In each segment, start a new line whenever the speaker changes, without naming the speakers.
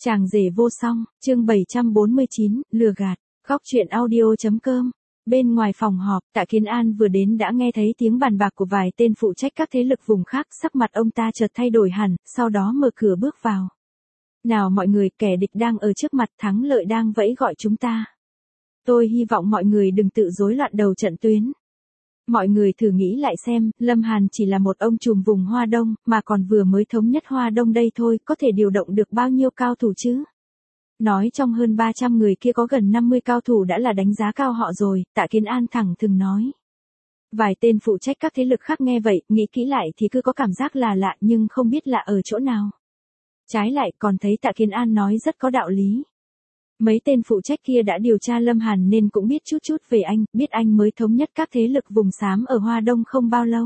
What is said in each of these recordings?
Chàng rể vô song, chương 749, lừa gạt, góc truyện audio.com. Bên ngoài phòng họp, Tạ Kiến An vừa đến đã nghe thấy tiếng bàn bạc của vài tên phụ trách các thế lực vùng khác, sắc mặt ông ta chợt thay đổi hẳn, sau đó mở cửa bước vào. Nào mọi người, kẻ địch đang ở trước mặt, thắng lợi đang vẫy gọi chúng ta. Tôi hy vọng mọi người đừng tự rối loạn đầu trận tuyến. Mọi người thử nghĩ lại xem, Lâm Hàn chỉ là một ông trùm vùng Hoa Đông, mà còn vừa mới thống nhất Hoa Đông đây thôi, có thể điều động được bao nhiêu cao thủ chứ? Nói trong hơn 300 người kia có gần 50 cao thủ đã là đánh giá cao họ rồi, Tạ Kiến An thẳng thừng nói. Vài tên phụ trách các thế lực khác nghe vậy, nghĩ kỹ lại thì cứ có cảm giác là lạ nhưng không biết lạ ở chỗ nào. Trái lại còn thấy Tạ Kiến An nói rất có đạo lý. Mấy tên phụ trách kia đã điều tra Lâm Hàn nên cũng biết chút chút về anh, biết anh mới thống nhất các thế lực vùng xám ở Hoa Đông không bao lâu.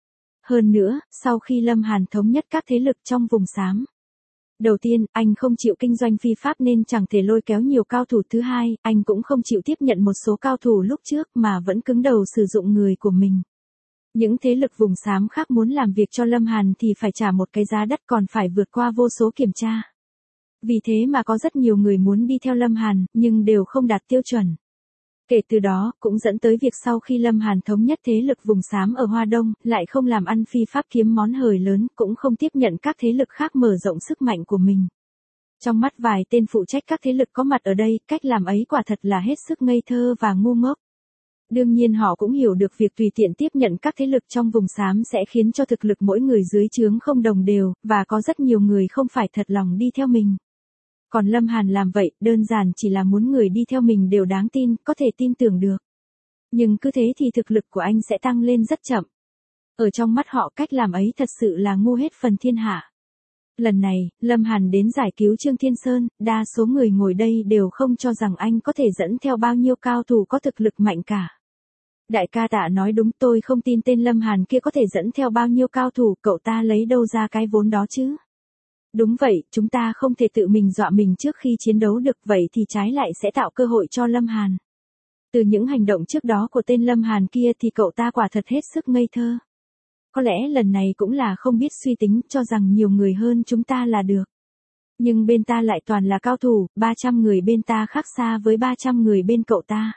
Hơn nữa, sau khi Lâm Hàn thống nhất các thế lực trong vùng xám. Đầu tiên, anh không chịu kinh doanh phi pháp nên chẳng thể lôi kéo nhiều cao thủ. Thứ hai, anh cũng không chịu tiếp nhận một số cao thủ lúc trước mà vẫn cứng đầu sử dụng người của mình. Những thế lực vùng xám khác muốn làm việc cho Lâm Hàn thì phải trả một cái giá đắt còn phải vượt qua vô số kiểm tra. Vì thế mà có rất nhiều người muốn đi theo Lâm Hàn, nhưng đều không đạt tiêu chuẩn. Kể từ đó, cũng dẫn tới việc sau khi Lâm Hàn thống nhất thế lực vùng xám ở Hoa Đông, lại không làm ăn phi pháp kiếm món hời lớn, cũng không tiếp nhận các thế lực khác mở rộng sức mạnh của mình. Trong mắt vài tên phụ trách các thế lực có mặt ở đây, cách làm ấy quả thật là hết sức ngây thơ và ngu ngốc. Đương nhiên họ cũng hiểu được việc tùy tiện tiếp nhận các thế lực trong vùng xám sẽ khiến cho thực lực mỗi người dưới trướng không đồng đều, và có rất nhiều người không phải thật lòng đi theo mình. Còn Lâm Hàn làm vậy, đơn giản chỉ là muốn người đi theo mình đều đáng tin, có thể tin tưởng được. Nhưng cứ thế thì thực lực của anh sẽ tăng lên rất chậm. Ở trong mắt họ cách làm ấy thật sự là ngu hết phần thiên hạ. Lần này, Lâm Hàn đến giải cứu Trương Thiên Sơn, đa số người ngồi đây đều không cho rằng anh có thể dẫn theo bao nhiêu cao thủ có thực lực mạnh cả. Đại ca Tạ nói đúng, tôi không tin tên Lâm Hàn kia có thể dẫn theo bao nhiêu cao thủ, cậu ta lấy đâu ra cái vốn đó chứ? Đúng vậy, chúng ta không thể tự mình dọa mình trước khi chiến đấu được, vậy thì trái lại sẽ tạo cơ hội cho Lâm Hàn. Từ những hành động trước đó của tên Lâm Hàn kia thì cậu ta quả thật hết sức ngây thơ. Có lẽ lần này cũng là không biết suy tính, cho rằng nhiều người hơn chúng ta là được. Nhưng bên ta lại toàn là cao thủ, 300 người bên ta khác xa với 300 người bên cậu ta.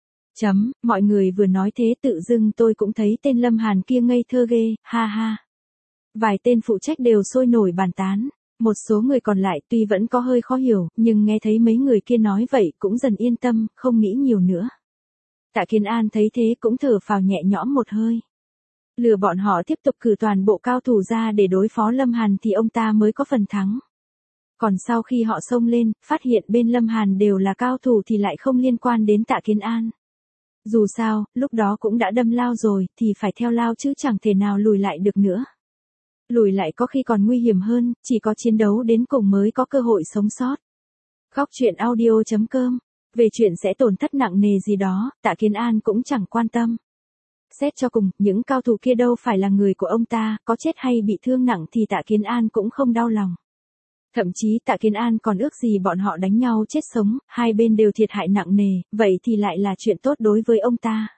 Mọi người vừa nói thế tự dưng tôi cũng thấy tên Lâm Hàn kia ngây thơ ghê, ha ha. Vài tên phụ trách đều sôi nổi bàn tán. Một số người còn lại tuy vẫn có hơi khó hiểu, nhưng nghe thấy mấy người kia nói vậy cũng dần yên tâm, không nghĩ nhiều nữa. Tạ Kiến An thấy thế cũng thở phào nhẹ nhõm một hơi. Lừa bọn họ tiếp tục cử toàn bộ cao thủ ra để đối phó Lâm Hàn thì ông ta mới có phần thắng. Còn sau khi họ xông lên, phát hiện bên Lâm Hàn đều là cao thủ thì lại không liên quan đến Tạ Kiến An. Dù sao, lúc đó cũng đã đâm lao rồi, thì phải theo lao chứ chẳng thể nào lùi lại được nữa. Lùi lại có khi còn nguy hiểm hơn, chỉ có chiến đấu đến cùng mới có cơ hội sống sót. Góc truyện audio.com. Về chuyện sẽ tổn thất nặng nề gì đó, Tạ Kiến An cũng chẳng quan tâm. Xét cho cùng, những cao thủ kia đâu phải là người của ông ta, có chết hay bị thương nặng thì Tạ Kiến An cũng không đau lòng. Thậm chí Tạ Kiến An còn ước gì bọn họ đánh nhau chết sống, hai bên đều thiệt hại nặng nề, vậy thì lại là chuyện tốt đối với ông ta.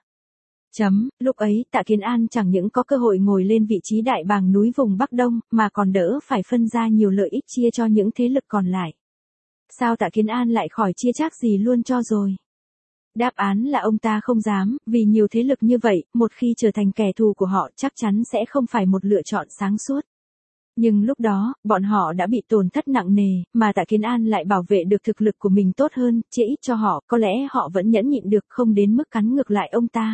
Lúc ấy Tạ Kiến An chẳng những có cơ hội ngồi lên vị trí đại bàng núi vùng Bắc Đông, mà còn đỡ phải phân ra nhiều lợi ích chia cho những thế lực còn lại. Sao Tạ Kiến An lại khỏi chia chác gì luôn cho rồi? Đáp án là ông ta không dám, vì nhiều thế lực như vậy, một khi trở thành kẻ thù của họ chắc chắn sẽ không phải một lựa chọn sáng suốt. Nhưng lúc đó, bọn họ đã bị tổn thất nặng nề, mà Tạ Kiến An lại bảo vệ được thực lực của mình tốt hơn, chia ít cho họ, có lẽ họ vẫn nhẫn nhịn được, không đến mức cắn ngược lại ông ta.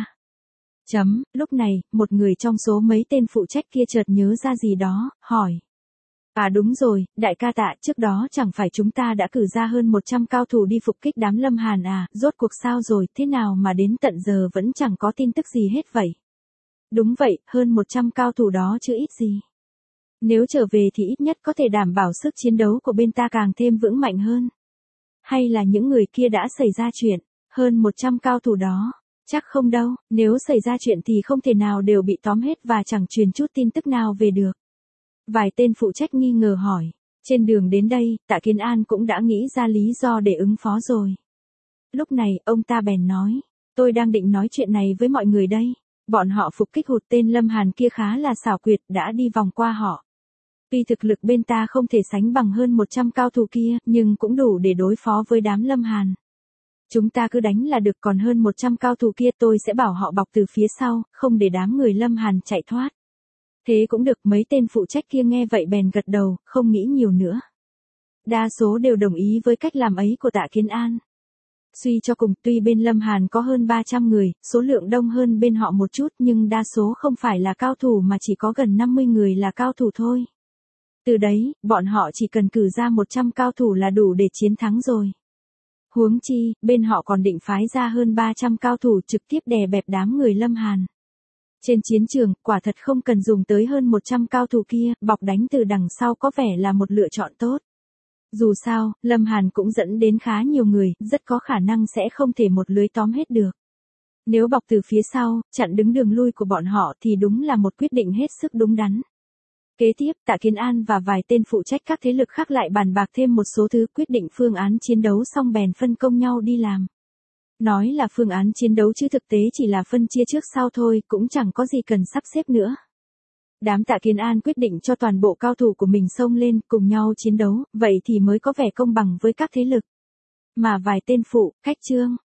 Lúc này, một người trong số mấy tên phụ trách kia chợt nhớ ra gì đó, hỏi. À đúng rồi, đại ca Tạ, trước đó chẳng phải chúng ta đã cử ra hơn 100 cao thủ đi phục kích đám Lâm Hàn à, rốt cuộc sao rồi, thế nào mà đến tận giờ vẫn chẳng có tin tức gì hết vậy? Đúng vậy, hơn 100 cao thủ đó chứ ít gì. Nếu trở về thì ít nhất có thể đảm bảo sức chiến đấu của bên ta càng thêm vững mạnh hơn. Hay là những người kia đã xảy ra chuyện, hơn 100 cao thủ đó? Chắc không đâu, nếu xảy ra chuyện thì không thể nào đều bị tóm hết và chẳng truyền chút tin tức nào về được. Vài tên phụ trách nghi ngờ hỏi. Trên đường đến đây, Tạ Kiến An cũng đã nghĩ ra lý do để ứng phó rồi. Lúc này, ông ta bèn nói. Tôi đang định nói chuyện này với mọi người đây. Bọn họ phục kích hụt tên Lâm Hàn kia khá là xảo quyệt, đã đi vòng qua họ. Tuy thực lực bên ta không thể sánh bằng hơn 100 cao thủ kia, nhưng cũng đủ để đối phó với đám Lâm Hàn. Chúng ta cứ đánh là được, còn hơn 100 cao thủ kia tôi sẽ bảo họ bọc từ phía sau, không để đám người Lâm Hàn chạy thoát. Thế cũng được, mấy tên phụ trách kia nghe vậy bèn gật đầu, không nghĩ nhiều nữa. Đa số đều đồng ý với cách làm ấy của Tạ Kiến An. Suy cho cùng, tuy bên Lâm Hàn có hơn 300 người, số lượng đông hơn bên họ một chút, nhưng đa số không phải là cao thủ mà chỉ có gần 50 người là cao thủ thôi. Từ đấy, bọn họ chỉ cần cử ra 100 cao thủ là đủ để chiến thắng rồi. Huống chi, bên họ còn định phái ra hơn 300 cao thủ trực tiếp đè bẹp đám người Lâm Hàn. Trên chiến trường, quả thật không cần dùng tới hơn 100 cao thủ kia, bọc đánh từ đằng sau có vẻ là một lựa chọn tốt. Dù sao, Lâm Hàn cũng dẫn đến khá nhiều người, rất có khả năng sẽ không thể một lưới tóm hết được. Nếu bọc từ phía sau, chặn đứng đường lui của bọn họ thì đúng là một quyết định hết sức đúng đắn. Kế tiếp, Tạ Kiến An và vài tên phụ trách các thế lực khác lại bàn bạc thêm một số thứ, quyết định phương án chiến đấu xong bèn phân công nhau đi làm. Nói là phương án chiến đấu chứ thực tế chỉ là phân chia trước sau thôi, cũng chẳng có gì cần sắp xếp nữa. Đám Tạ Kiến An quyết định cho toàn bộ cao thủ của mình xông lên, cùng nhau chiến đấu, vậy thì mới có vẻ công bằng với các thế lực. Mà vài tên phụ, Cách Trương,